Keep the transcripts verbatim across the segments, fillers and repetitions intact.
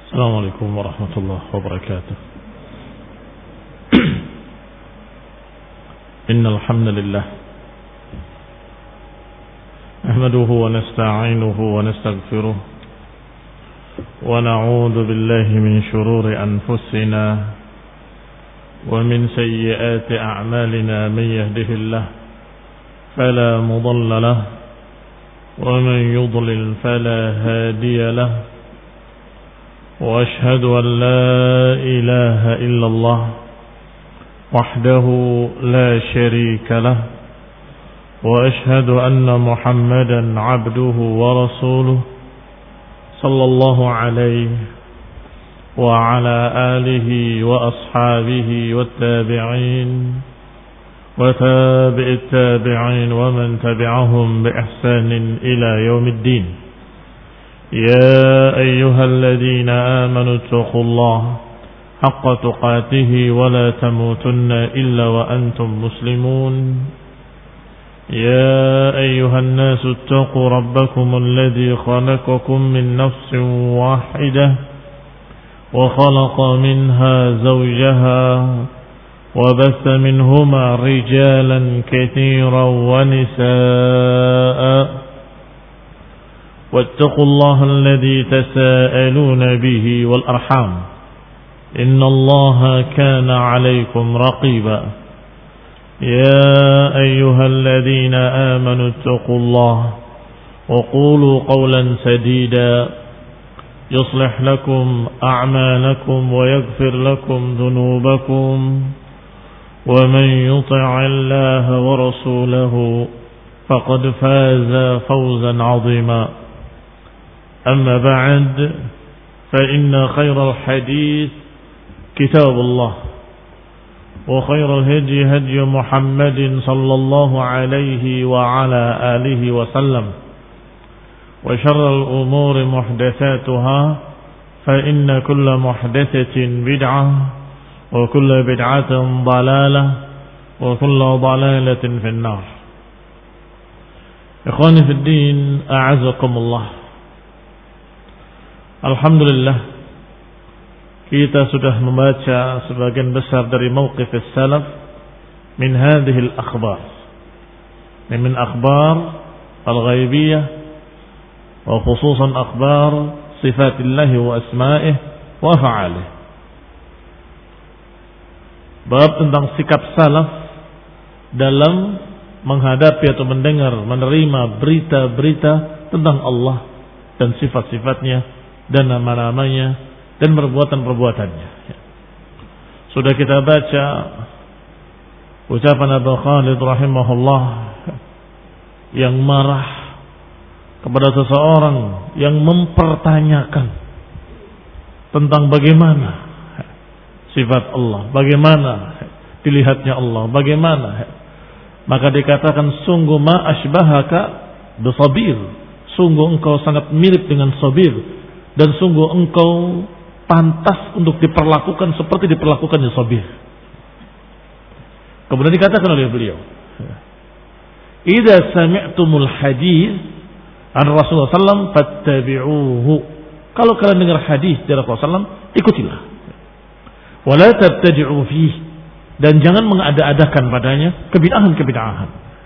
السلام عليكم ورحمة الله وبركاته. إن الحمد لله نحمده ونستعينه ونستغفره ونعوذ بالله من شرور أنفسنا ومن سيئات أعمالنا. من يهده الله فلا مضل له ومن يضلل فلا هادي له، وأشهد أن لا إله إلا الله وحده لا شريك له، وأشهد أن محمدا عبده ورسوله صلى الله عليه وعلى آله وأصحابه والتابعين وتابع التابعين ومن تبعهم بإحسان إلى يوم الدين. يا أيها الذين آمنوا اتقوا الله حق تقاته ولا تموتن إلا وأنتم مسلمون. يا أيها الناس اتقوا ربكم الذي خلقكم من نفس واحدة وخلق منها زوجها وبث منهما رجالا كثيرا ونساء، واتقوا الله الذي تساءلون به والأرحام إن الله كان عليكم رقيبا. يا أيها الذين آمنوا اتقوا الله وقولوا قولا سديدا يصلح لكم أعمالكم ويغفر لكم ذنوبكم، ومن يطع الله ورسوله فقد فاز فوزا عظيما. أما بعد، فإن خير الحديث كتاب الله، وخير الهدي هدي محمد صلى الله عليه وعلى آله وسلم، وشر الأمور محدثاتها، فإن كل محدثة بدعة وكل بدعة ضلالة وكل ضلالة في النار. Ikhwani fi din, a'azakumullah. Alhamdulillah, kita sudah membaca sebagian besar dari mauqif as-salaf min hadhihi al-akhbar, min akhbar al-ghaibiyah wa khususan akhbar sifatillah wa asma'ih wa af'alih. Bab tentang sikap salaf dalam menghadapi atau mendengar, menerima berita-berita tentang Allah dan sifat-sifatnya dan nama-namanya dan perbuatan-perbuatannya. Sudah kita baca ucapan Abu Khalid rahimahullah yang marah kepada seseorang yang mempertanyakan tentang bagaimana sifat Allah, bagaimana dilihatnya Allah, bagaimana. Maka dikatakan, sungguh ma asbahaka bisabir, sungguh engkau sangat mirip dengan sabir, dan sungguh engkau pantas untuk diperlakukan seperti diperlakukannya sabir. Kemudian dikatakan oleh beliau, idza sami'tumul hadis an Rasulullah sallallahu alaihi wasallam fattabi'uhu. Kalau kalian dengar hadis dari Rasulullah sallallahu alaihi wasallam, ikutilah. Wala tabtadi'u fihi, dan jangan mengada-adakan padanya kebid'ahan-kebid'ahan.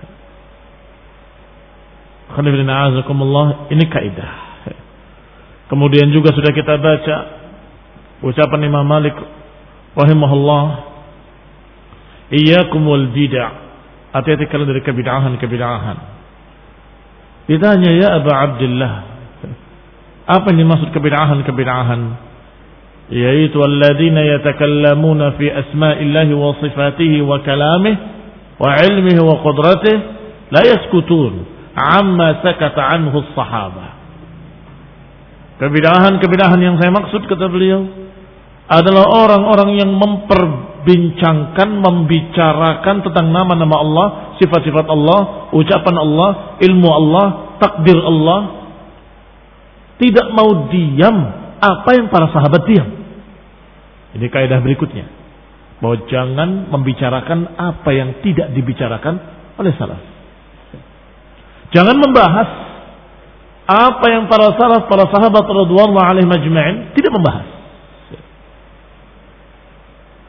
Ini kaidah. Kemudian juga sudah kita baca ucapan Imam Malik rahimahullah, iyyakum wal bid'ah, hati-hati kalian dari kebid'ahan-kebid'ahan. Ditanya, ya Aba Abdullah, apa yang dimaksud kebid'ahan-kebid'ahan? Yaitu alladzina yatakallamuna fi asma'illahi wa sifatihi wa kalamihi wa ilmihi wa qudratihi la yaskutun amma sakata anhu as-sahabah. Kebid'ahan-kebid'ahan yang saya maksud, kata beliau, adalah orang-orang yang memperbincangkan, membicarakan tentang nama-nama Allah, sifat-sifat Allah, ucapan Allah, ilmu Allah, takdir Allah, tidak mau diam apa yang para sahabat diam. Ini kaidah berikutnya, bahwa jangan membicarakan apa yang tidak dibicarakan oleh salaf. Jangan membahas apa yang para salaf, para sahabat radhiyallahu alaihim ajma'in tidak membahas.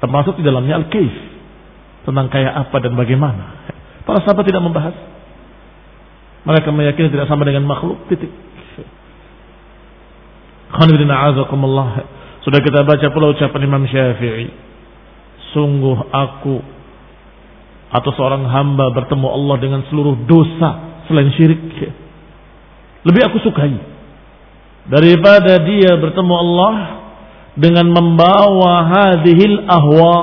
Termasuk di dalamnya al-kaif, tentang kayak apa dan bagaimana. Para sahabat tidak membahas. Mereka meyakini tidak sama dengan makhluk, titik. Sudah kita baca pula ucapan Imam Syafi'i, sungguh aku atau seorang hamba bertemu Allah dengan seluruh dosa selain syirik, lebih aku sukai daripada dia bertemu Allah dengan membawa hadhil ahwa.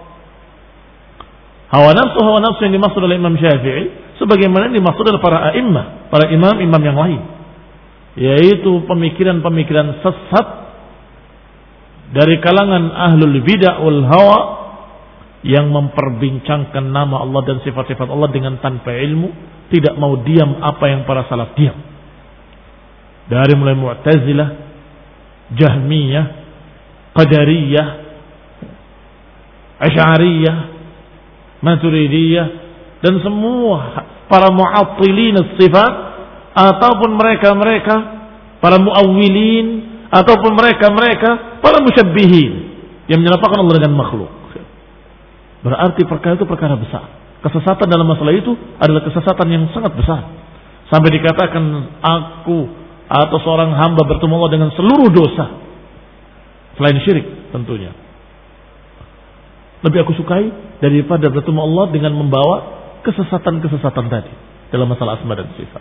Hawa nafsu, hawa nafsu yang dimaksud oleh Imam Syafi'i sebagaimana yang dimaksud oleh para a'immah, para imam-imam yang lain, yaitu pemikiran-pemikiran sesat dari kalangan ahlul bid'ah wal hawa yang memperbincangkan nama Allah dan sifat-sifat Allah dengan tanpa ilmu, tidak mau diam apa yang para salaf diam. Dari mulai Mu'tazilah, Jahmiyah, Qadariyah, Asy'ariyah, Maturidiyah, dan semua para mu'attilin as-sifat, ataupun mereka-mereka para mu'awwilin, ataupun mereka-mereka para musyabbihin yang menyamakan Allah dengan makhluk. Berarti perkara itu perkara besar. Kesesatan dalam masalah itu adalah kesesatan yang sangat besar. Sampai dikatakan aku atau seorang hamba bertemu Allah dengan seluruh dosa selain syirik tentunya, lebih aku sukai daripada bertemu Allah dengan membawa kesesatan-kesesatan tadi dalam masalah asma dan sifat.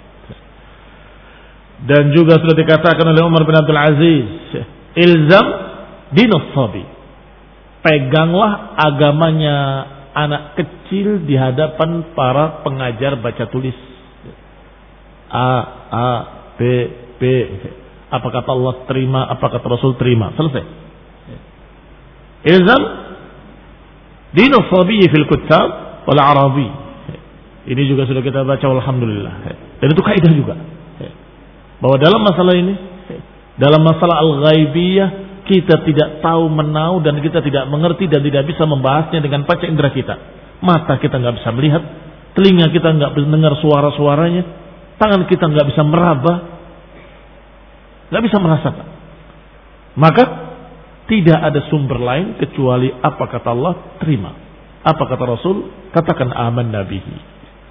Dan juga sudah dikatakan oleh Umar bin Abdul Aziz, ilzam dinus sabi, peganglah agamanya anak kecil di hadapan para pengajar baca tulis. A, A, B, B. Apa kata Allah terima, apa kata Rasul terima. Selesai. Ilzam dinus sabi fil kutab wal arabi. Ini juga sudah kita baca, alhamdulillah. Dan itu kaidah juga, bahwa dalam masalah ini, dalam masalah al-ghaibiyah, kita tidak tahu menau dan kita tidak mengerti dan tidak bisa membahasnya dengan panca indera kita. Mata kita nggak bisa melihat, telinga kita nggak bisa mendengar suara-suaranya, tangan kita nggak bisa meraba, nggak bisa merasakan. Maka tidak ada sumber lain kecuali apa kata Allah, terima. Apa kata Rasul, katakan aman nabihi.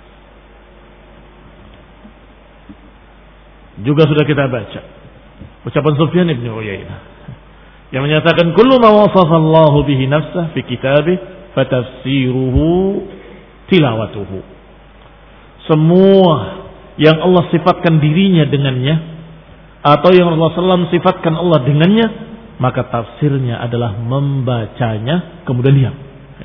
Juga sudah kita baca ucapan Sufyan ibn Uyainah yang menyatakan kullu ma wasafa Allahu bihi nafsah fi kitabih fatafsiruhu tilawatuhu. Semua yang Allah sifatkan dirinya dengannya atau yang Rasulullah shallallahu alaihi wasallam sifatkan Allah dengannya, maka tafsirnya adalah membacanya kemudian diam.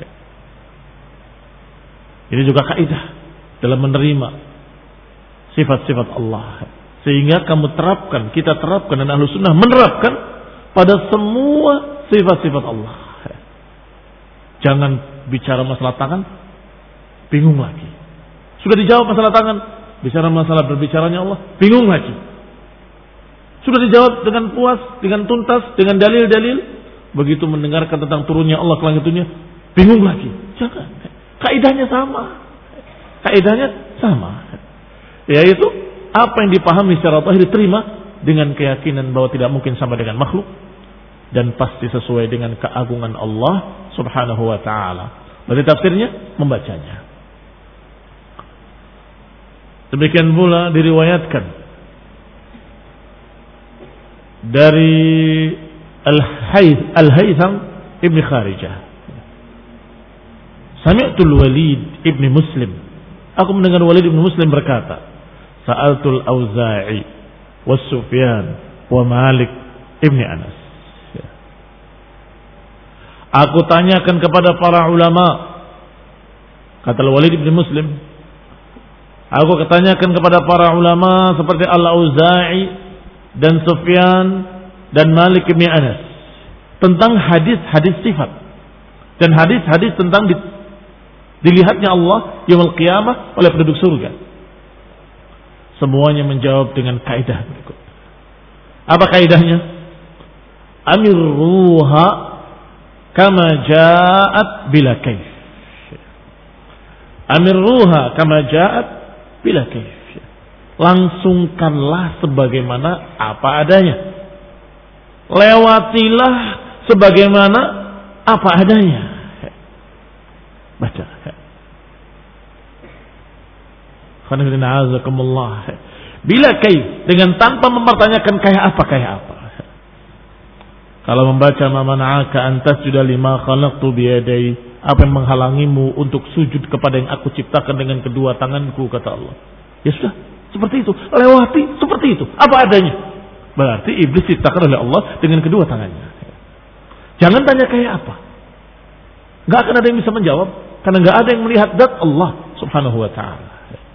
Ini juga kaidah dalam menerima sifat-sifat Allah. Sehingga kamu terapkan, kita terapkan, dan ahlu sunnah menerapkan pada semua sifat-sifat Allah. Jangan bicara masalah tangan, bingung lagi. Sudah dijawab masalah tangan, bicara masalah berbicaranya Allah, bingung lagi. Sudah dijawab dengan puas, dengan tuntas, dengan dalil-dalil. Begitu mendengarkan tentang turunnya Allah ke langit dunia, bingung lagi. Jangan. Kaidahnya sama. Kaidahnya sama. Yaitu apa yang dipahami secara zahir diterima dengan keyakinan bahwa tidak mungkin sama dengan makhluk dan pasti sesuai dengan keagungan Allah Subhanahu wa taala. Berarti tafsirnya membacanya. Demikian pula diriwayatkan dari Al-Haytham Ibn Kharijah, Sami'tul Walid Ibn Muslim, aku mendengar Walid Ibn Muslim berkata, Sa'altul Auza'i wa Sufyan wa Malik Ibn Anas. Aku tanyakan kepada para ulama, kata Walid Ibn Muslim, aku tanyakan kepada para ulama seperti Al-Auza'i dan Sufyan dan Malik Ibn Anas tentang hadis-hadis sifat dan hadis-hadis tentang di, dilihatnya Allah yaumul qiyamah oleh penduduk surga. Semuanya menjawab dengan kaidah berikut. Apa kaidahnya? Amirruha kama ja'at bila kaif. Amirruha kama ja'at bila kaif. Langsungkanlah sebagaimana apa adanya. Lewatilah sebagaimana apa adanya. Bila kaif, dengan tanpa mempertanyakan kayak apa kayak apa. Kalau membaca ma mana'aka an tasjuda lima khalaqtu biyadai, apa yang menghalangimu untuk sujud kepada yang aku ciptakan dengan kedua tanganku, kata Allah. Ya sudah, seperti itu, lewati seperti itu, apa adanya. Berarti iblis diciptakan oleh Allah dengan kedua tangannya. Jangan tanya kayak apa. Gak akan ada yang bisa menjawab, karena gak ada yang melihat zat Allah subhanahu wa ta'ala.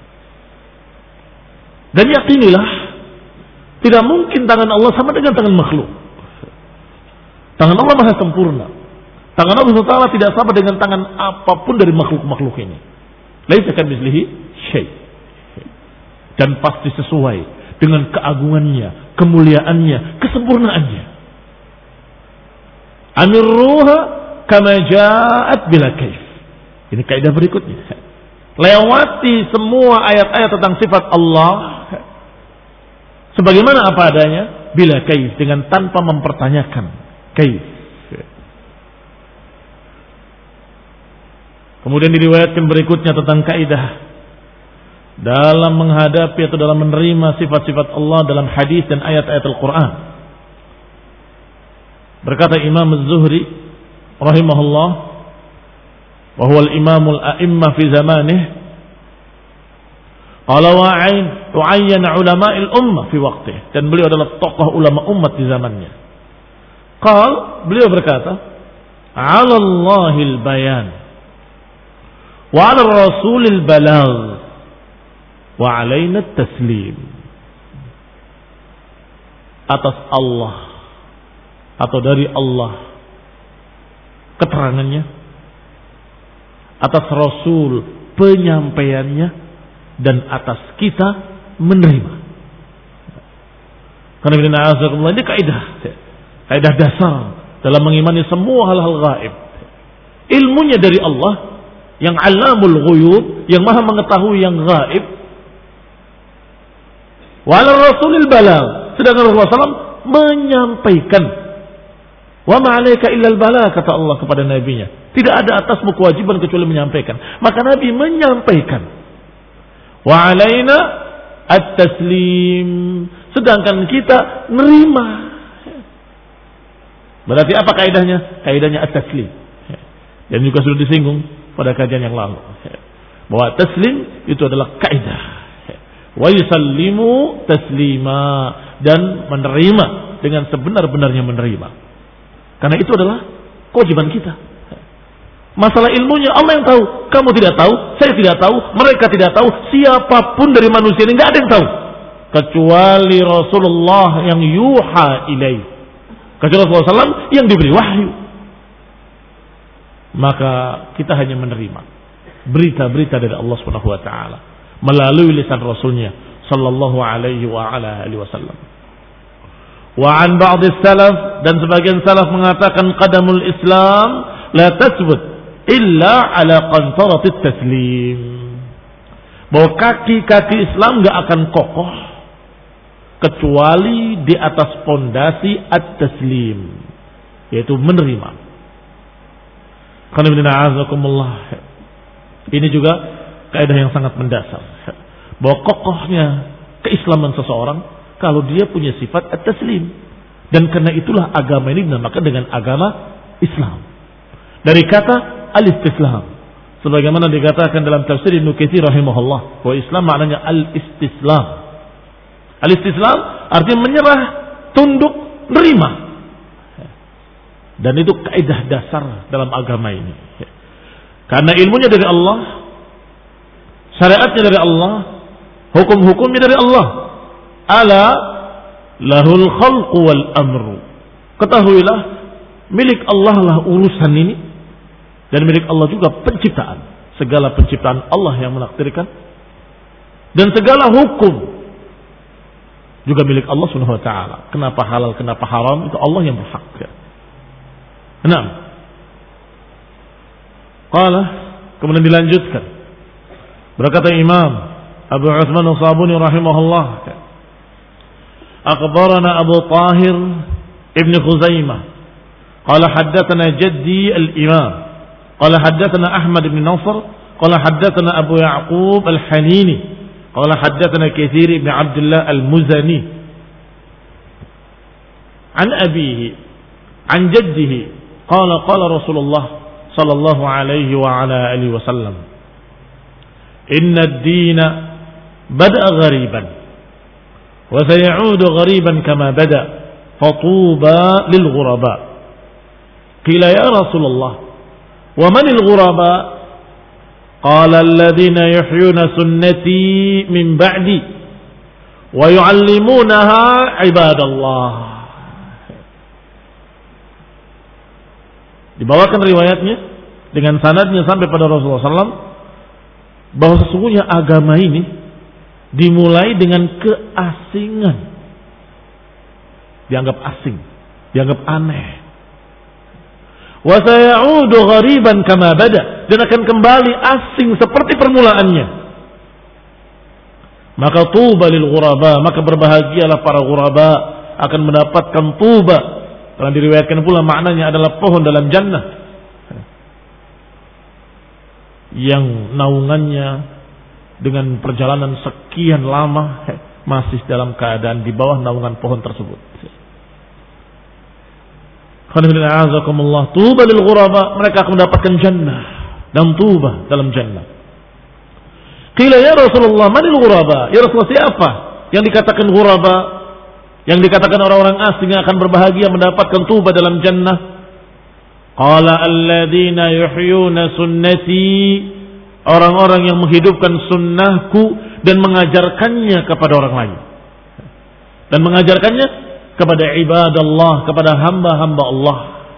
Dan yakinilah, tidak mungkin tangan Allah sama dengan tangan makhluk. Tangan Allah maha sempurna. Tangan Allah subhanahu wa ta'ala tidak sama dengan tangan apapun dari makhluk-makhluk ini. Laisa kamitslihi syai'. Dan pasti sesuai dengan keagungannya, kemuliaannya, kesempurnaannya. Amirruha kama ja'at bila kaif. Ini kaidah berikutnya. Lewati semua ayat-ayat tentang sifat Allah sebagaimana apa adanya, bila kaif, dengan tanpa mempertanyakan kaif. Kemudian diriwayatkan berikutnya tentang kaidah dalam menghadapi atau dalam menerima sifat-sifat Allah dalam hadis dan ayat-ayat Al-Quran. Berkata Imam Az-Zuhri rahimahullah, wa huwa al-imamul a'immah fi zamanih, qala wa'ain tu'ayyana ulama'il ummah fi waqtih, dan beliau adalah tokoh ulama umat di zamannya. Qal, beliau berkata, 'ala Allahil bayan wa 'ala Rasulil balagh wa 'alaina at-taslim. Atas Allah atau dari Allah keterangannya, atas Rasul penyampaiannya, dan atas kita menerima. Karena ini kaidah, kaidah dasar dalam mengimani semua hal-hal gaib. Ilmunya dari Allah yang alamul ghuyub, yang maha mengetahui yang gaib. Wa 'ala Rasulil balagh, sedangkan Rasulullah shallallahu alaihi wasallam menyampaikan. Wa ma 'alaika illal balagh, kata Allah kepada nabinya. Tidak ada atasmu kewajiban kecuali menyampaikan. Maka Nabi menyampaikan. Wa 'alaina at-taslim, sedangkan kita nerima. Berarti apa kaidahnya? Kaidahnya at-taslim. Dan juga sudah disinggung pada kajian yang lalu, bahwa taslim itu adalah kaidah. Wa yusallimu taslima, dan menerima dengan sebenar-benarnya menerima. Karena itu adalah kewajiban kita. Masalah ilmunya Allah yang tahu, kamu tidak tahu, saya tidak tahu, mereka tidak tahu, siapapun dari manusia ini nggak ada yang tahu kecuali Rasulullah yang yuha ilaih, kecuali Rasulullah shallallahu alaihi wasallam yang diberi wahyu. Maka kita hanya menerima berita-berita dari Allah Subhanahu wa taala melalui lisan Rasulnya sallallahu alaihi wa ala alihi wasallam. Wa an ba'd salaf, dan sebagian salaf mengatakan qadamul Islam la tasbut illa ala qantaratit taslim, bahwa kaki-kaki Islam enggak akan kokoh kecuali di atas pondasi at-taslim, yaitu menerima. Ini juga kaidah yang sangat mendasar, bahwa kokohnya keislaman seseorang kalau dia punya sifat at-taslim. Dan karena itulah agama ini dinamakan dengan agama Islam, dari kata al-istislam, sebagaimana dikatakan dalam tafsir Ibnu Katsir rahimahullah, bahwa Islam maknanya al-istislam. Al-istislam artinya menyerah, tunduk, nerima. Dan itu kaidah dasar dalam agama ini. Karena ilmunya dari Allah, syariatnya dari Allah, hukum-hukumnya dari Allah. Ala lahul khalqu wal amru. Ketahuilah, milik Allah lah urusan ini, dan milik Allah juga penciptaan. Segala penciptaan Allah yang menakdirkan, dan segala hukum juga milik Allah Subhanahu wa taala. Kenapa halal, kenapa haram, itu Allah yang berhak. Enam. Qala, kemudian dilanjutkan. Berkata Imam Abu Utsman As-Sabuni rahimahullah, akhbarana Abu Tahir Ibn Khuzaimah qala haddatsana jaddi al-Imam qala haddatsana Ahmad ibn Nasr qala haddatsana Abu Ya'qub al-Hanini Qala haddatsana Katsir ibn Abdullah al-Muzani an abihi an jaddihi qala qala Rasulullah sallallahu alaihi wa ala alihi wasallam inna ad-dina bada'a ghariban wa sayaudu ghariban kama bada' fatuba lil ghuraba. Qila ya Rasulullah wa man al ghuraba? Qala alladhina yuhyuna sunnati min ba'di wa yu'allimunaha ibadallah. Dibawakan riwayatnya dengan sanadnya sampai pada Rasulullah sallallahu alaihi wasallam bahwa sesungguhnya agama ini dimulai dengan keasingan, dianggap asing, dianggap aneh. Wa sayaudu ghariban kama bada, dan akan kembali asing seperti permulaannya. Maka tuba lil ghuraba, maka berbahagialah para ghuraba akan mendapatkan tuba. Telah diriwayatkan pula maknanya adalah pohon dalam jannah yang naungannya dengan perjalanan sekian lama masih dalam keadaan di bawah naungan pohon tersebut. Tuba lil ghuraba, mereka akan mendapatkan jannah dan tuba dalam jannah. Qila ya Rasulullah, manil ghuraba? Ya Rasulullah, siapa yang dikatakan ghuraba? Yang dikatakan orang-orang asing yang akan berbahagia mendapatkan tuba dalam jannah? Qala alladzina yuhyuna sunnati, orang-orang yang menghidupkan sunnahku dan mengajarkannya kepada orang lain. Dan mengajarkannya kepada ibadallah, kepada hamba-hamba Allah.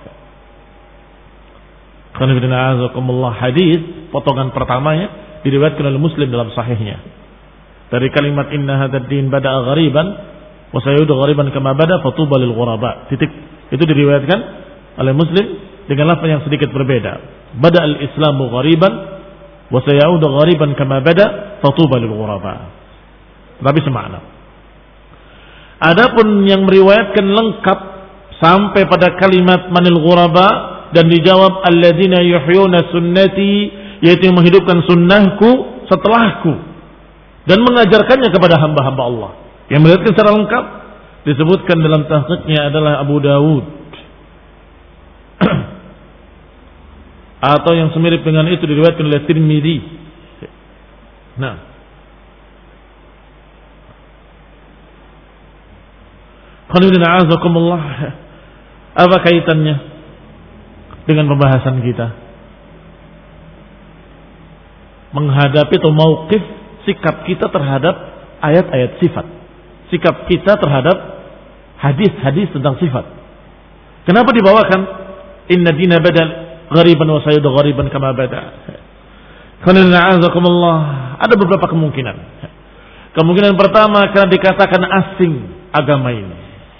Hadis potongan pertamanya diriwayatkan oleh Muslim dalam sahihnya. Dari kalimat inna hadzal din bada'a ghariban wa sayudu ghariban kama bada fatuba lil ghuraba. Titik. Itu diriwayatkan oleh Muslim dengan lafaz yang sedikit berbeda. Bada'al islamu ghariban wa sayaudu ghariban kama bada fatuba lil ghuraba. Tapi semakna. Adapun yang meriwayatkan lengkap sampai pada kalimat manil ghuraba dan dijawab alladzina yuhyuna sunnati, yaitu yang menghidupkan sunnahku setelahku dan mengajarkannya kepada hamba-hamba Allah. Yang meriwayatkan secara lengkap disebutkan dalam tahqiqnya adalah Abu Dawud. Atau yang semirip dengan itu diriwayatkan oleh Tirmidzi. Nah, Alhamdulillah, azakumullah. Apa kaitannya dengan pembahasan kita? Menghadapi atau mauqif sikap kita terhadap ayat-ayat sifat, sikap kita terhadap hadis-hadis tentang sifat. Kenapa dibawakan inna dina badal ghariban wa sayudu ghariban kama bada? Alhamdulillah, azakumullah. Ada beberapa kemungkinan. Kemungkinan pertama karena dikatakan asing agama ini.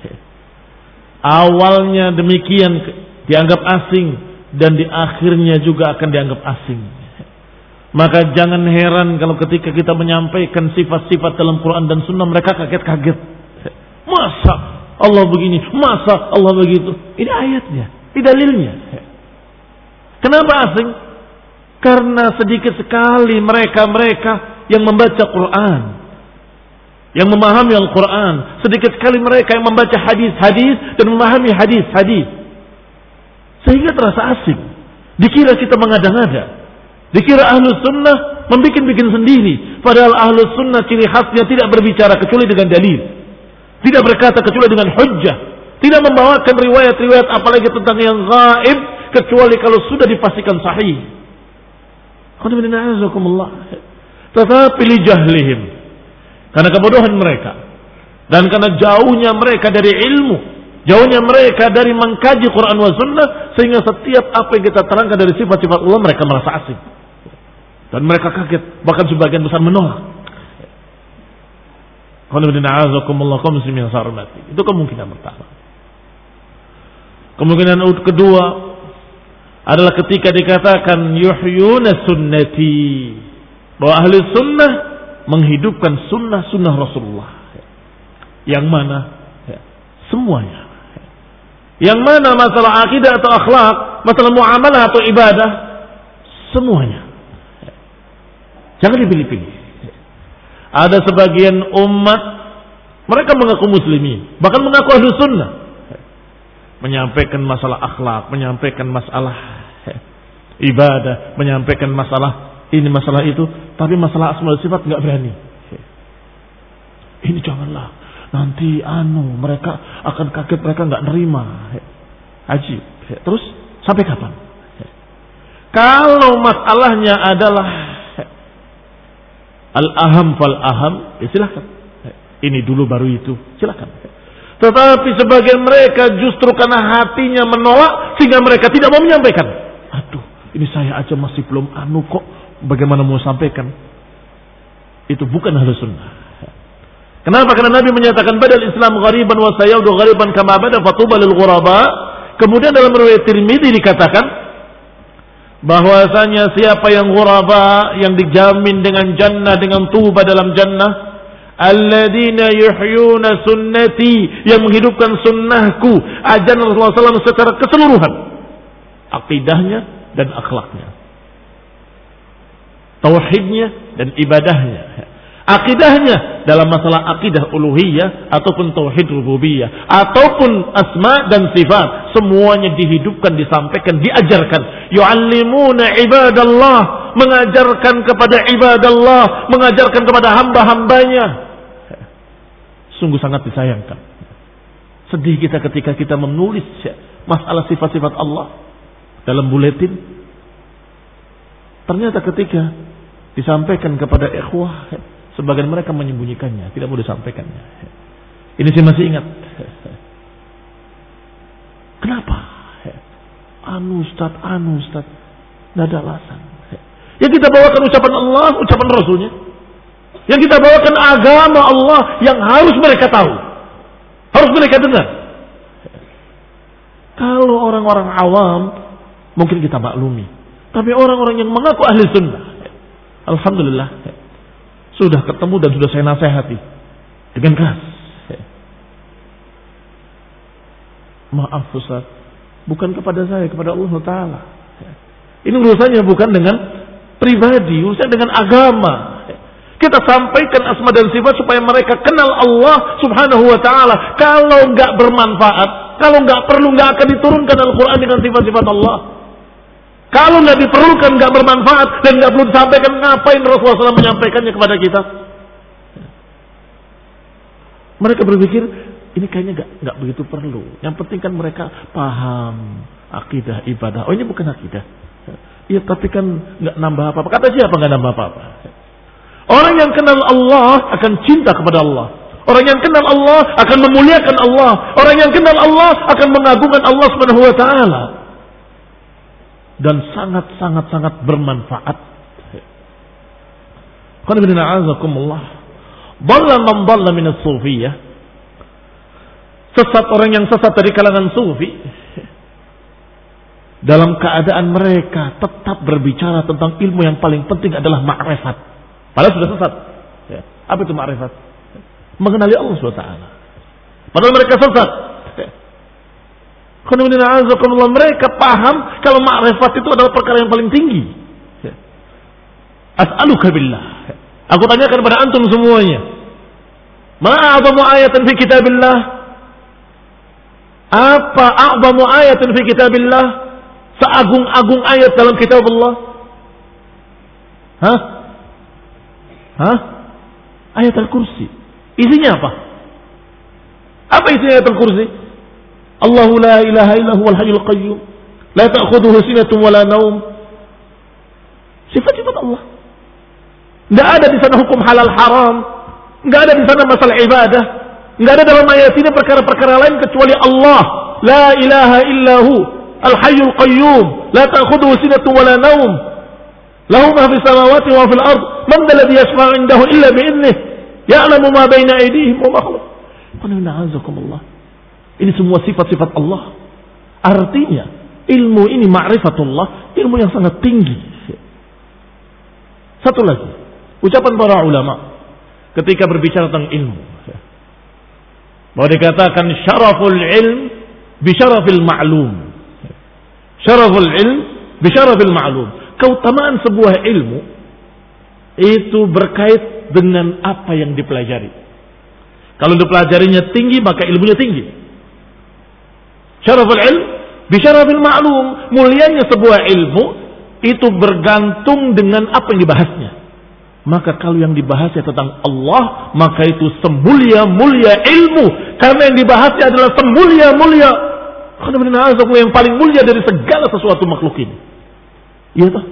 Awalnya demikian dianggap asing dan di akhirnya juga akan dianggap asing. Maka jangan heran kalau ketika kita menyampaikan sifat-sifat dalam Quran dan Sunnah mereka kaget-kaget. Masa Allah begini, masa Allah begitu? Ini ayatnya, ini dalilnya. Kenapa asing? Karena sedikit sekali mereka-mereka yang membaca Quran, yang memahami Al-Quran. Sedikit sekali mereka yang membaca hadis-hadis dan memahami hadis-hadis. Sehingga terasa asing. Dikira kita mengada-ngada. Dikira Ahlus Sunnah membikin-bikin sendiri. Padahal Ahlus Sunnah ciri khasnya tidak berbicara kecuali dengan dalil. Tidak berkata kecuali dengan hujjah. Tidak membawakan riwayat-riwayat apalagi tentang yang gaib kecuali kalau sudah dipastikan sahih. Tetapi li jahlihim, karena kebodohan mereka dan karena jauhnya mereka dari ilmu, jauhnya mereka dari mengkaji Quran wa Sunnah, sehingga setiap apa yang kita terangkan dari sifat-sifat Allah mereka merasa asing dan mereka kaget, bahkan sebagian besar menolak. Itu kemungkinan pertama. Kemungkinan kedua adalah ketika dikatakan yuhyuna sunnati, bahwa ahli sunnah menghidupkan sunnah-sunnah Rasulullah. Yang mana? Semuanya. Yang mana masalah akidah atau akhlak, masalah muamalah atau ibadah, semuanya. Jangan dipilih-pilih. Ada sebagian umat mereka mengaku muslimin, bahkan mengaku ahlu sunnah, menyampaikan masalah akhlak, menyampaikan masalah ibadah, menyampaikan masalah ini masalah itu, tapi masalah asma dan sifat nggak berani. Ini janganlah, nanti anu mereka akan kaget, mereka nggak nerima. Ajib. Terus sampai kapan? Kalau masalahnya adalah al-aham fal-aham, ya silahkan. Ini dulu baru itu, silahkan. Tetapi sebagian mereka justru karena hatinya menolak sehingga mereka tidak mau menyampaikan. Aduh, ini saya aja masih belum anu kok, bagaimana mau sampaikan? Itu bukan ahlus sunnah. Kenapa? Karena Nabi menyatakan badal Islam ghariban wa sayaudu ghariban kama bada fatuba lil ghuraba. Kemudian dalam riwayat Tirmidzi dikatakan bahwasanya siapa yang ghuraba, yang dijamin dengan jannah, dengan tuba dalam jannah, alladzina yuhyuna sunnati, yang menghidupkan sunnahku, ajaran Rasulullah sallallahu alaihi wasallam secara keseluruhan, akidahnya dan akhlaknya, tauhidnya dan ibadahnya. Akidahnya dalam masalah akidah uluhiyah ataupun tauhid rububiyah ataupun asma dan sifat, semuanya dihidupkan, disampaikan, diajarkan. Yu'allimuna ibadallah, mengajarkan kepada ibadallah, mengajarkan kepada hamba-hambanya. Sungguh sangat disayangkan. Sedih kita ketika kita menulis masalah sifat-sifat Allah dalam buletin, ternyata ketika disampaikan kepada ikhwah, sebagian mereka menyembunyikannya, tidak mau disampaikannya. Ini saya masih ingat. Kenapa? Anu Ustaz, anu Ustaz, tidak ada alasan. Yang kita bawakan ucapan Allah, ucapan Rasulnya. Yang kita bawakan agama Allah yang harus mereka tahu, harus mereka dengar. Kalau orang-orang awam mungkin kita maklumi, tapi orang-orang yang mengaku ahli sunnah, alhamdulillah, sudah ketemu dan sudah saya nasihati dengan keras. Maaf Ustaz, bukan kepada saya, kepada Allah Ta'ala. Ini urusannya bukan dengan pribadi, urusannya dengan agama. Kita sampaikan asma dan sifat supaya mereka kenal Allah Subhanahu Wa Ta'ala. Kalau nggak bermanfaat, kalau nggak perlu, nggak akan diturunkan Al-Quran dengan sifat-sifat Allah. Kalau nggak diperlukan, nggak bermanfaat dan nggak perlu disampaikan, ngapain Rasulullah shallallahu alaihi wasallam menyampaikannya kepada kita? Mereka berpikir ini kayaknya nggak nggak begitu perlu. Yang penting kan mereka paham akidah ibadah. Oh ini bukan akidah. Iya tapi kan nggak nambah apa-apa. Kata siapa nggak nambah apa-apa? Orang yang kenal Allah akan cinta kepada Allah. Orang yang kenal Allah akan memuliakan Allah. Orang yang kenal Allah akan mengagungkan Allah Subhanahu Wa Taala. Dan sangat-sangat-sangat bermanfaat. Qul inna a'azakumullah. Dhalla man dhalla min as-sufiyah. Sesat orang yang sesat dari kalangan sufi. Dalam keadaan mereka tetap berbicara tentang ilmu yang paling penting adalah ma'rifat. Padahal sudah sesat. Ya. Apa itu ma'rifat? Mengenali Allah subhanahu wa taala. Padahal mereka sesat. Mereka paham kalau ma'rifat itu adalah perkara yang paling tinggi. As'aluka billah. Aku tanyakan kepada antum semuanya. Ma'a'zamu ayatan fi kitabillah. Apa a'zamu ayatan fi kitabillah? Seagung-agung ayat dalam kitab Allah. Hah? Hah? Ayat Al-Kursi. Isinya apa? Apa isinya ayat Al-Kursi? Allahu la ilaha illa huwal hayyul qayyum la ta'khudhuhu sinatun wala naum. Sifat-sifat Allah. Enggak ada di sana hukum halal haram, enggak ada di sana masalah ibadah, enggak ada dalam ayat ini perkara-perkara lain kecuali Allah. La ilaha illa hu al hayyul qayyum la ta'khudhuhu sinatun wala naum. Lahu ma fis samawati wa fil ard. Man alladhi yashfa'u 'indahu illa bi idnihi. Ya'lamu ma baina aydihim wa ma khalfahum. Qul na'azakumullah. Ini semua sifat-sifat Allah. Artinya ilmu ini ma'rifatullah, ilmu yang sangat tinggi. Satu lagi, ucapan para ulama ketika berbicara tentang ilmu, bahwa dikatakan syaraful ilm bi syarafil ma'lum. Syaraful ilm bi syarafil ma'lum. Keutamaan sebuah ilmu itu berkait dengan apa yang dipelajari. Kalau dipelajarinya tinggi, maka ilmunya tinggi. Syaraful ilm bisyarafil ma'lum. Mulianya sebuah ilmu itu bergantung dengan apa yang dibahasnya. Maka kalau yang dibahasnya tentang Allah, maka itu semulia-mulia ilmu. Karena yang dibahasnya adalah semulia-mulia yang paling mulia dari segala sesuatu makhluk ini. Iya toh?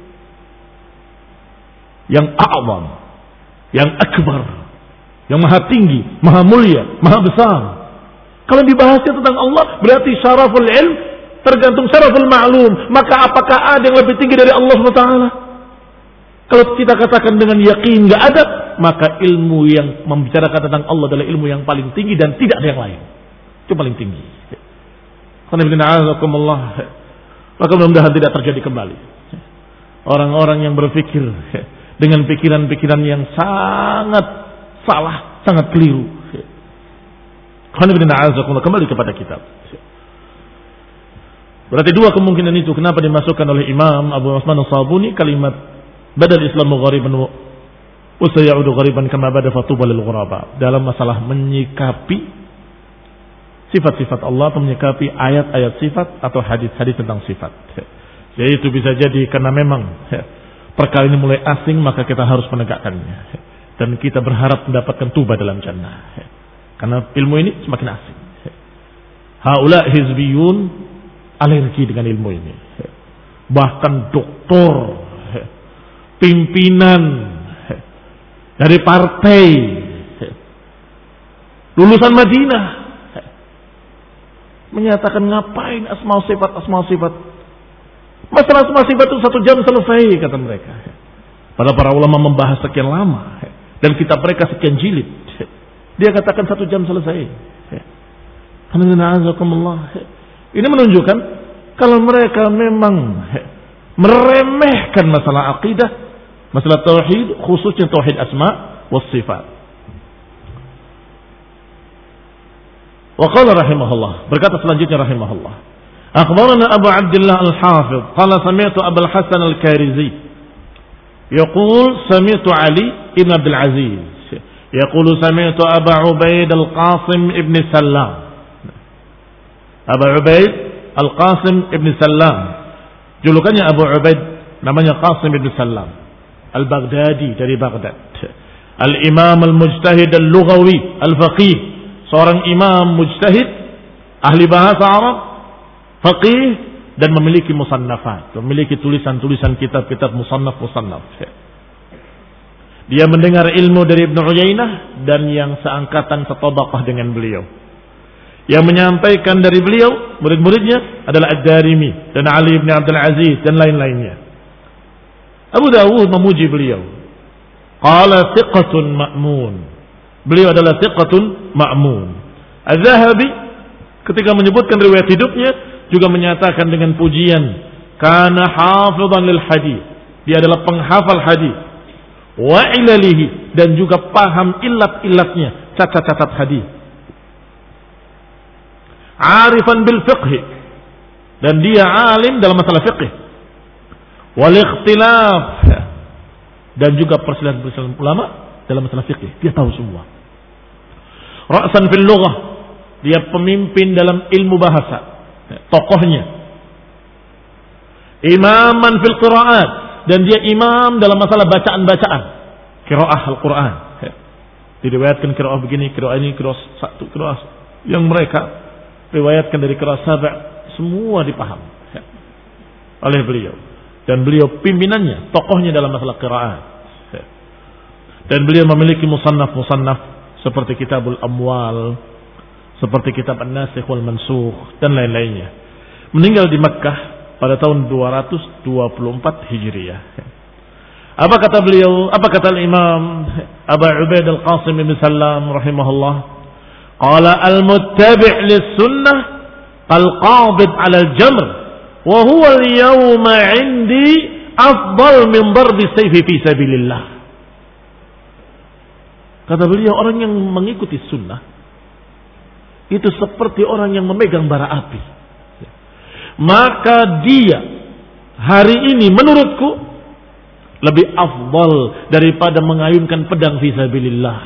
Yang a'zam, yang akbar, yang maha tinggi, maha mulia, maha besar. Kalau dibahasnya tentang Allah, berarti syaraful ilm tergantung syaraful ma'lum. Maka apakah ada yang lebih tinggi dari Allah subhanahu wa taala? Kalau kita katakan dengan yakin nggak ada, maka ilmu yang membicarakan tentang Allah adalah ilmu yang paling tinggi dan tidak ada yang lain. Itu paling tinggi. Maka mudah-mudahan tidak terjadi kembali orang-orang yang berpikir dengan pikiran-pikiran yang sangat salah, sangat keliru. Kembali kepada kitab. Berarti dua kemungkinan itu kenapa dimasukkan oleh Imam Abu Utsman As-Sabuni kalimat badal Islamu ghariban wa sayaudu ghariban kama bada fatuba lil ghuraba, dalam masalah menyikapi sifat-sifat Allah atau menyikapi ayat-ayat sifat atau hadis-hadis tentang sifat. Jadi itu bisa jadi karena memang perkara ini mulai asing, maka kita harus menegakkannya dan kita berharap mendapatkan tuba dalam jannah. Karena ilmu ini semakin asing. Haula hizbiyun, alergi dengan ilmu ini. Bahkan doktor, pimpinan dari partai, lulusan Madinah, menyatakan ngapain asma sifat asma sifat. Masalah asma sifat itu satu jam selesai kata mereka. Padahal para ulama membahas sekian lama dan kitab mereka sekian jilid. Dia katakan satu jam selesai. Ini menunjukkan kalau mereka memang meremehkan masalah akidah, masalah tauhid, khususnya tauhid asma was sifat. Wa qala rahimahullah, berkata selanjutnya rahimahullah, akhbarana Abu Abdullah Al-Hafidh qala sami'tu Abu Al-Hasan Al-Karizi yaqul sami'tu Ali ibn Abdul Aziz yaqulu sami'tu Abu Ubaid Al-Qasim ibn Sallam. Abu Ubaid Al-Qasim ibn Sallam, julukannya Abu Ubaid, namanya Qasim ibn Sallam, Al-Baghdadi dari Baghdad. Al-Imam Al-Mujtahid Al-Lughawi Al-Faqih, seorang imam mujtahid, ahli bahasa Arab, faqih, dan memiliki musannafat, memiliki tulisan-tulisan kitab-kitab musannaf-musannaf. Dia mendengar ilmu dari Ibnu Uyainah dan yang seangkatan setabaqah dengan beliau. Yang menyampaikan dari beliau, murid-muridnya adalah Ad-Darimi dan Ali bin Abdul Aziz dan lain-lainnya. Abu Dawud memuji beliau. Qala thiqatun ma'mun. Beliau adalah thiqatun ma'mun. Az-Zahabi ketika menyebutkan riwayat hidupnya juga menyatakan dengan pujian, kana hafizan lil hadis. Dia adalah penghafal hadis. Wa ilalihi, dan juga paham ilat-ilatnya, cacat-cacat hadis. Arifan bil fiqh, dan dia alim dalam masalah fiqh. Wal ikhtilaf, dan juga perselisihan ulama dalam masalah fiqh, dia tahu semua. Ra'san fil lughah, dia pemimpin dalam ilmu bahasa, tokohnya. Imaman fil qiraat, dan dia imam dalam masalah bacaan-bacaan, qiraah Al-Qur'an. Diriwayatkan qiraah begini, qiraah ini, qiraah satu, qiraah yang mereka riwayatkan dari qiraah sab', semua dipaham oleh beliau. Dan beliau pimpinannya, tokohnya dalam masalah qiraat. Dan beliau memiliki musannaf-musannaf seperti Kitabul Amwal, seperti kitab An-Nasikh wal Mansukh dan lain-lainnya. Meninggal di Makkah pada tahun dua ratus dua puluh empat Hijriah. Apa kata beliau? Apa kata Imam Abu Ubaid Al-Qasim bin Sallam rahimahullah? Qala al-muttabi' lis-sunnah kal-qabid 'ala al-jamr wa huwa al-yawma 'indi afdal min darbi sayfi fi sabilillah. Kata beliau, orang yang mengikuti sunnah itu seperti orang yang memegang bara api. Maka dia hari ini menurutku lebih afdal daripada mengayunkan pedang fisabilillah.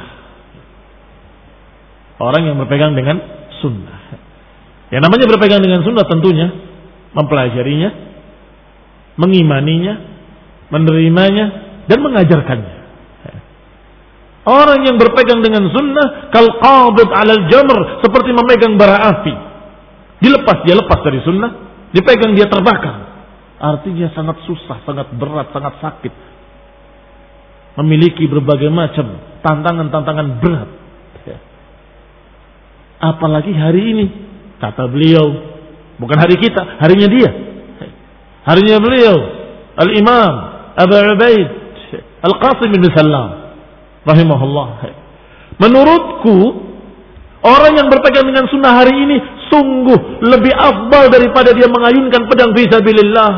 Orang yang berpegang dengan sunnah. Yang namanya berpegang dengan sunnah tentunya mempelajarinya, mengimaninya, menerimanya, dan mengajarkannya. Orang yang berpegang dengan sunnah kal qabid 'alal jamr, seperti memegang bara api. Dilepas dia lepas dari sunnah, dipegang dia terbakar. Artinya sangat susah, sangat berat, sangat sakit. Memiliki berbagai macam tantangan-tantangan berat. Apalagi hari ini, kata beliau, bukan hari kita, harinya dia. Harinya beliau, Al-Imam Abu Ubaid Al-Qasim bin Sallam rahimahullah. Menurutku, orang yang berpegang dengan sunnah hari ini sungguh lebih afdal daripada dia mengayunkan pedang fisabilillah.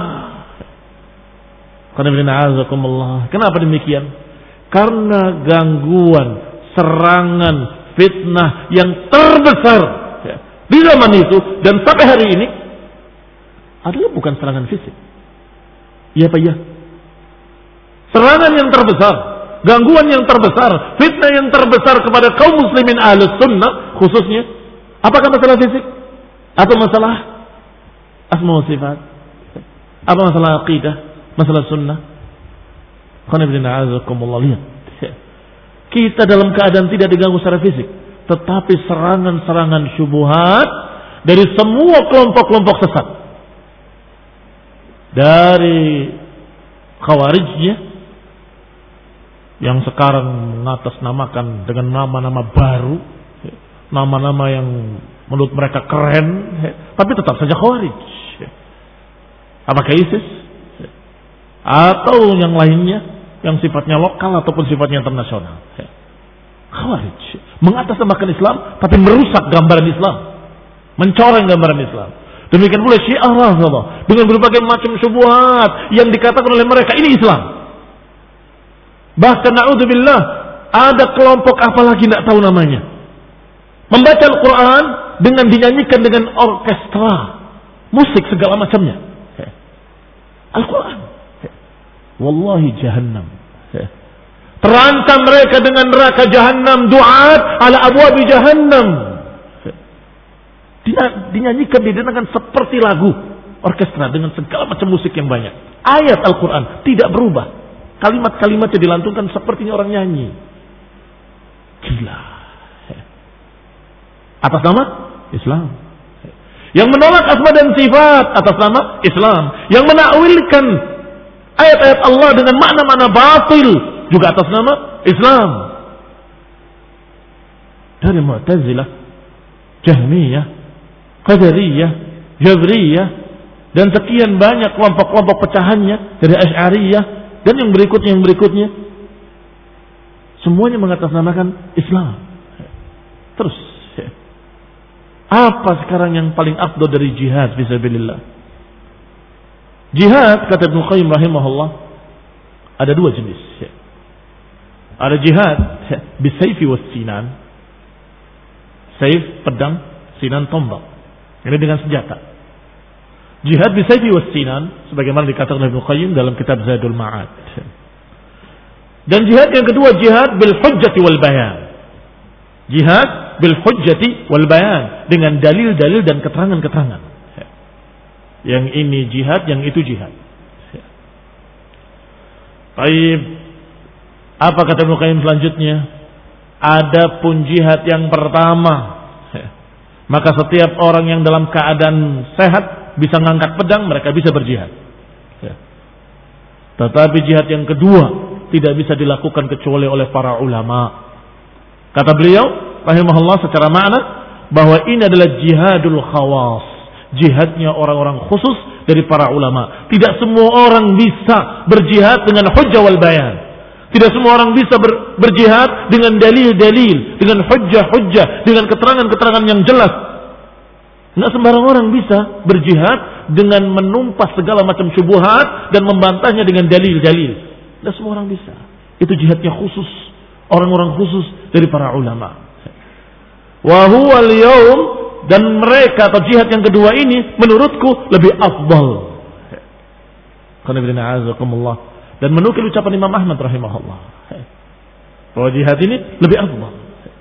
Kenapa demikian? Karena gangguan, serangan, fitnah yang terbesar di zaman itu dan sampai hari ini adalah bukan serangan fisik. Iya Pak ya? Serangan yang terbesar, gangguan yang terbesar, fitnah yang terbesar kepada kaum muslimin ahlus sunnah khususnya, apakah masalah fisik? Atau masalah asma wa sifat? Apa masalah aqidah? Masalah sunnah? Lihat. Kita dalam keadaan tidak diganggu secara fisik, tetapi serangan-serangan syubhat dari semua kelompok-kelompok sesat. Dari khawarijnya yang sekarang mengatasnamakan dengan nama-nama baru, nama-nama yang menurut mereka keren, tapi tetap saja khawarij. Apakah ISIS atau yang lainnya yang sifatnya lokal ataupun sifatnya internasional? Khawarij mengatasnamakan Islam tapi merusak gambaran Islam, mencoreng gambaran Islam. Demikian pula Syiah Rafidhah dengan berbagai macam syubhat yang dikatakan oleh mereka ini Islam. Bahkan na'udzubillah ada kelompok apalagi tidak tahu namanya, membaca Al-Quran dengan dinyanyikan dengan orkestra, musik segala macamnya. Al-Quran, wallahi jahannam. Terancam mereka dengan neraka jahannam, du'at ala abwabi jahannam. Dinyanyikan, didengarkan seperti lagu orkestra dengan segala macam musik yang banyak. Ayat Al-Quran tidak berubah, kalimat-kalimatnya dilantunkan sepertinya orang nyanyi. Gila. Atas nama Islam. Yang menolak asma dan sifat atas nama Islam. Yang menakwilkan ayat-ayat Allah dengan makna-makna batil juga atas nama Islam. Dari Mu'tazilah, Jahmiyah, Qadariyah, Jabriyah, dan sekian banyak kelompok-kelompok pecahannya dari Asy'ariyah dan yang berikutnya yang berikutnya, semuanya mengatasnamakan Islam. Terus, apa sekarang yang paling afdal dari jihad fisabilillah? Jihad, kata Ibnu Qayyim rahimahullah, ada dua jenis. Ada jihad bisayfi was sinan, saif pedang, sinan tombak. Ini dengan senjata. Jihad bisayfi was sinan, sebagaimana dikatakan oleh Ibnu Qayyim dalam kitab Zadul Ma'ad. Dan jihad yang kedua, jihad bil hujjati wal bayan. Jihad bil hujjati wal bayan, dengan dalil-dalil dan keterangan-keterangan. Yang ini jihad, yang itu jihad. Baik. Apa kata Ibnu Qayyim selanjutnya? Adapun jihad yang pertama, maka setiap orang yang dalam keadaan sehat bisa mengangkat pedang, mereka bisa berjihad. Tetapi jihad yang kedua tidak bisa dilakukan kecuali oleh para ulama. Kata beliau rahimahullah secara makna bahwa ini adalah jihadul khawas, jihadnya orang-orang khusus dari para ulama. Tidak semua orang bisa berjihad dengan hujjah wal bayan. Tidak semua orang bisa ber, berjihad dengan dalil-dalil, dengan hujjah-hujjah, dengan keterangan-keterangan yang jelas. Tidak sembarang orang bisa berjihad dengan menumpas segala macam syubhat dan membantahnya dengan dalil-dalil. Tidak semua orang bisa. Itu jihadnya khusus, orang-orang khusus dari para ulama. Wa huwa al-yawm, dan mereka atau jihad yang kedua ini menurutku lebih afdal. Qul inna a'udzubikumullah, dan menukil ucapan Imam Ahmad rahimahullah bahwa jihad ini lebih afdal.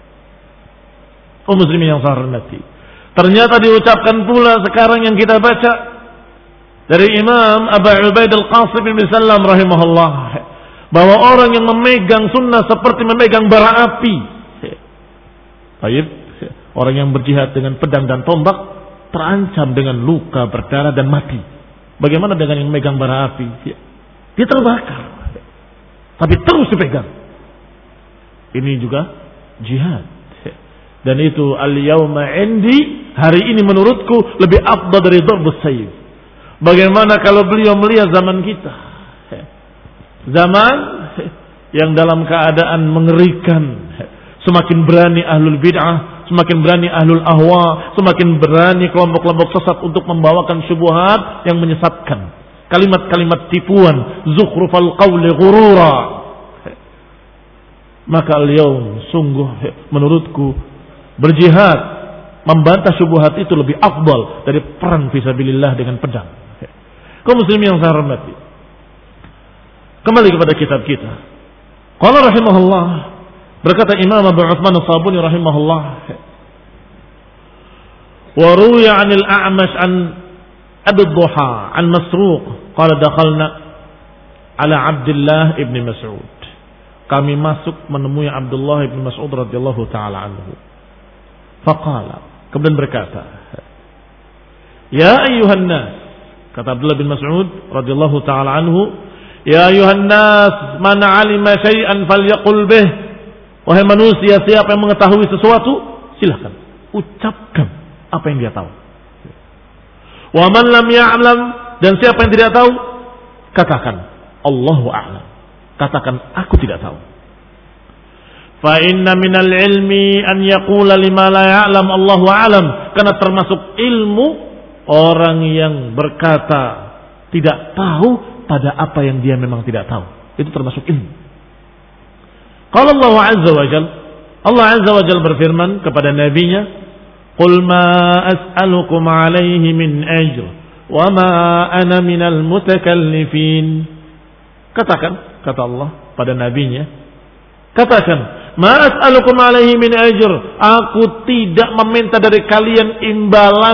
Oh muslimin yang saya hormati, ternyata diucapkan pula sekarang yang kita baca dari Imam Abu Ubaid al-Qasim bin Sallam rahimahullah bahwa orang yang memegang sunnah seperti memegang bara api. Baik, orang yang berjihad dengan pedang dan tombak terancam dengan luka, berdarah dan mati. Bagaimana dengan yang memegang bara api? Dia terbakar, tapi terus dipegang. Ini juga jihad. Dan itu al-yawma indi, hari ini menurutku lebih afdal dari dharbus sayf. Bagaimana kalau beliau melihat zaman kita? Zaman yang dalam keadaan mengerikan. Semakin berani ahlul bid'ah, semakin berani ahlul ahwa, semakin berani kelompok-kelompok sesat untuk membawakan syubhat yang menyesatkan. Kalimat-kalimat tipuan, zukhrufal qawli ghurura. Maka al-yawm sungguh menurutku berjihad membantah syubhat itu lebih afdal dari perang fisabilillah dengan pedang. Kaum muslimin yang saya hormati, kembali kepada kitab kita. Qala rahimahullah, berkata Imam Abu Utsman As-Sabuni rahimahullah, wa ruwiya 'anil A'mash an Abi Dhuha an Masruq qala dakhalna ala Abdullah ibn Mas'ud. Kami masuk menemui Abdullah ibn Mas'ud radhiyallahu taala anhu. Faqala, kemudian berkata, ya ayyuhan nas, kata Abdullah bin Mas'ud radhiyallahu taala anhu, ya ayyuhan nas, man 'alima syai'an falyaqul bih. Wahai manusia, siapa yang mengetahui sesuatu, silakan ucapkan apa yang dia tahu. Wa man lam ya'lam, dan siapa yang tidak tahu, katakan Allahu a'lam. Katakan aku tidak tahu. Fa inna minal ilmi an yaqula lima la ya'lam Allahu a'lam. Karena termasuk ilmu orang yang berkata tidak tahu pada apa yang dia memang tidak tahu. Itu termasuk ilmu. Qala Allah azza wa jalla, Allah azza wa jalla berfirman kepada nabinya, qul ma as'alukum alaihi min ajr wa ma ana minal mutakallifin. Katakan, kata Allah pada nabinya, katakan, ma as'alukum alaihi min ajr, aku tidak meminta dari kalian imbalan.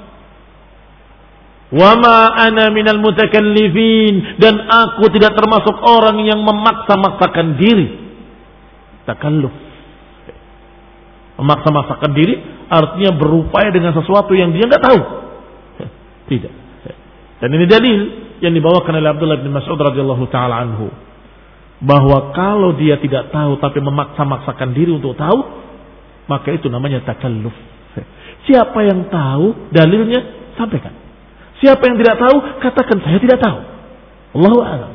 Wa ma ana minal mutakallifin, dan aku tidak termasuk orang yang memaksa-maksakan diri. Takalluf, memaksa-maksakan diri artinya berupaya dengan sesuatu yang dia enggak tahu. Tidak. Dan ini dalil yang dibawakan oleh Abdullah bin Mas'ud radhiyallahu taala anhu, bahwa kalau dia tidak tahu tapi memaksa-maksakan diri untuk tahu, maka itu namanya takalluf. Siapa yang tahu dalilnya sampaikan. Siapa yang tidak tahu katakan saya tidak tahu. Allahu a'lam.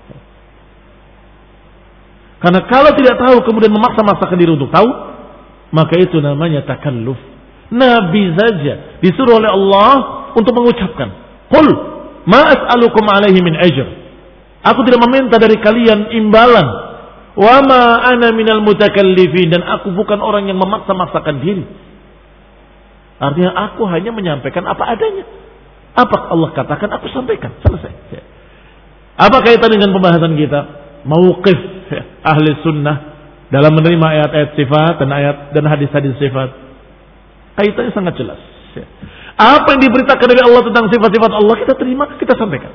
Karena kalau tidak tahu kemudian memaksa-maksakan diri untuk tahu, maka itu namanya takalluf. Nabi saja disuruh oleh Allah untuk mengucapkan, qul ma as'alukum alaihi min ajr, aku tidak meminta dari kalian imbalan. Wa ma ana minal mutakallifin, dan aku bukan orang yang memaksa-maksakan diri. Artinya aku hanya menyampaikan apa adanya. Apa Allah katakan aku sampaikan, selesai. Apa kaitan dengan pembahasan kita? Mauqif ahli sunnah dalam menerima ayat-ayat sifat dan ayat dan hadis-hadis sifat. Kaitannya sangat jelas. Apa yang diberitakan dari Allah tentang sifat-sifat Allah kita terima, kita sampaikan.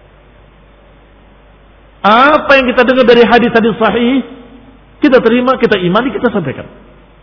Apa yang kita dengar dari hadis-hadis sahih, kita terima, kita imani, kita sampaikan.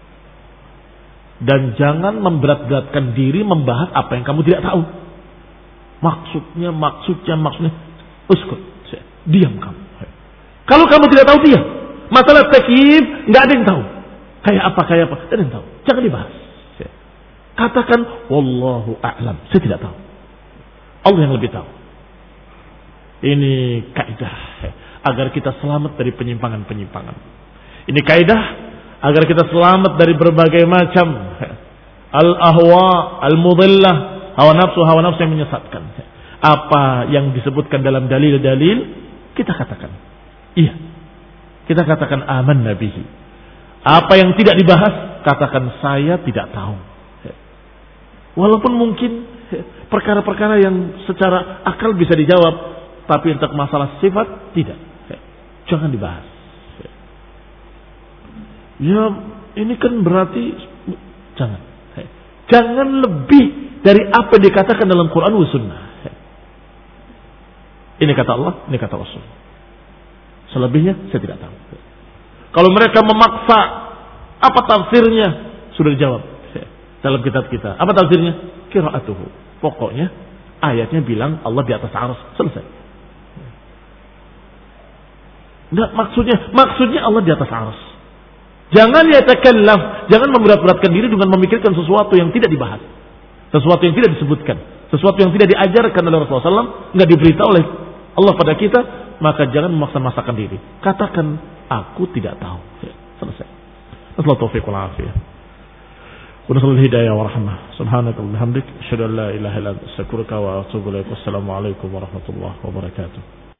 Dan jangan memberat-beratkan diri membahas apa yang kamu tidak tahu. Maksudnya, maksudnya, maksudnya. Uskut, diam kamu. Kalau kamu tidak tahu, diam. Masalah takyif nggak ada yang tahu. Kayak apa, kayak apa, tidak ada yang tahu. Jangan dibahas. Katakan wallahu a'lam, saya tidak tahu. Allah yang lebih tahu. Ini kaidah agar kita selamat dari penyimpangan-penyimpangan. Ini kaidah agar kita selamat dari berbagai macam al-ahwa, al-mudillah, hawa nafsu, hawa nafsu yang menyesatkan. Apa yang disebutkan dalam dalil-dalil kita katakan iya. Kita katakan aman nabihi. Apa yang tidak dibahas katakan saya tidak tahu. Walaupun mungkin perkara-perkara yang secara akal bisa dijawab, tapi untuk masalah sifat tidak. jangan dibahas. Ya, ini kan berarti jangan. Jangan lebih dari apa yang dikatakan dalam Quran wa sunnah. Ini kata Allah, ini kata Rasul. Selebihnya saya tidak tahu. Kalau mereka memaksa, apa tafsirnya? Sudah dijawab dalam kitab kita. Apa tafsirnya? Qiraatuhu. Pokoknya ayatnya bilang Allah di atas arsy. Selesai. Enggak, maksudnya maksudnya Allah di atas arsy. Jangan yatakallaf, jangan memberat-beratkan diri dengan memikirkan sesuatu yang tidak dibahas. Sesuatu yang tidak disebutkan, sesuatu yang tidak diajarkan oleh Rasulullah sallallahu alaihi wasallam, enggak diberitahu oleh Allah pada kita, maka jangan memaksa-maksakan diri. Katakan aku tidak tahu. Selesai. Wassalamualaikum warahmatullahi wabarakatuh. ونسأل الهداية ورحمة سبحانك وبحمدك أشهد أن لا إله إلا أنت أستغفرك وأتوب إليك والسلام عليكم ورحمة الله وبركاته.